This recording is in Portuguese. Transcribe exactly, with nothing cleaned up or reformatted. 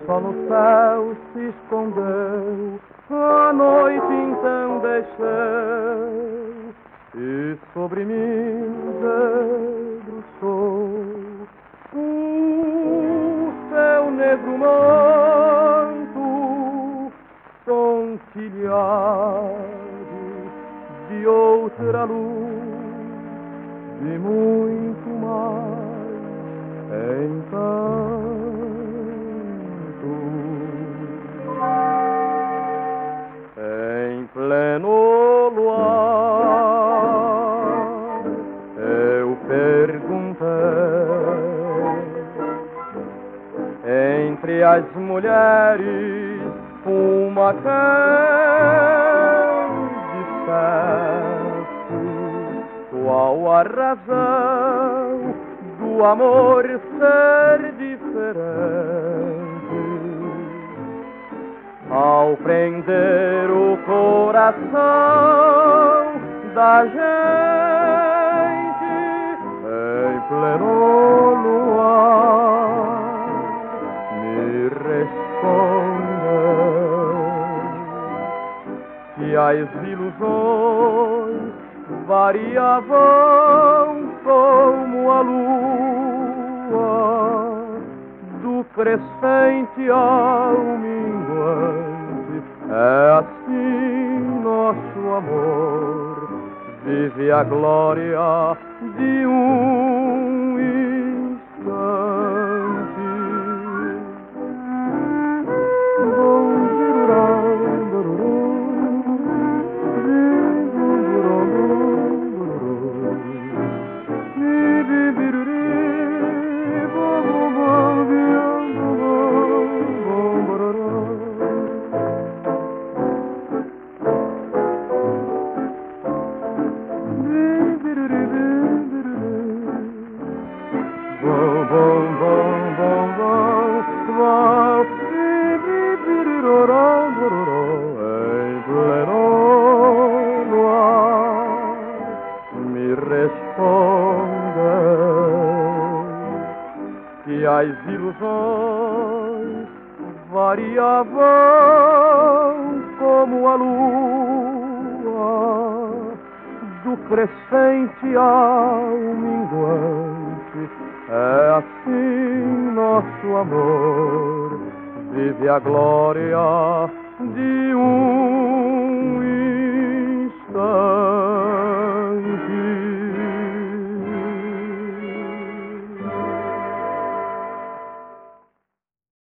Só no céu se escondeu, a noite então desceu e sobre mim debruçou o seu negro manto tontilhado de outra luz, de muito mais encanto. Em pleno luar eu perguntei entre as mulheres uma quem dissesse qual a razão do amor ser diferente. Ao prender o coração da gente em pleno luar, me respondeu que as ilusões variavam como a lua, do crescente ao minguante. É assim nosso amor vive a glória de um instante. Em pleno luar me respondeu que as ilusões variavam como a lua, do crescente ao minguante. É assim nosso amor vive a glória de um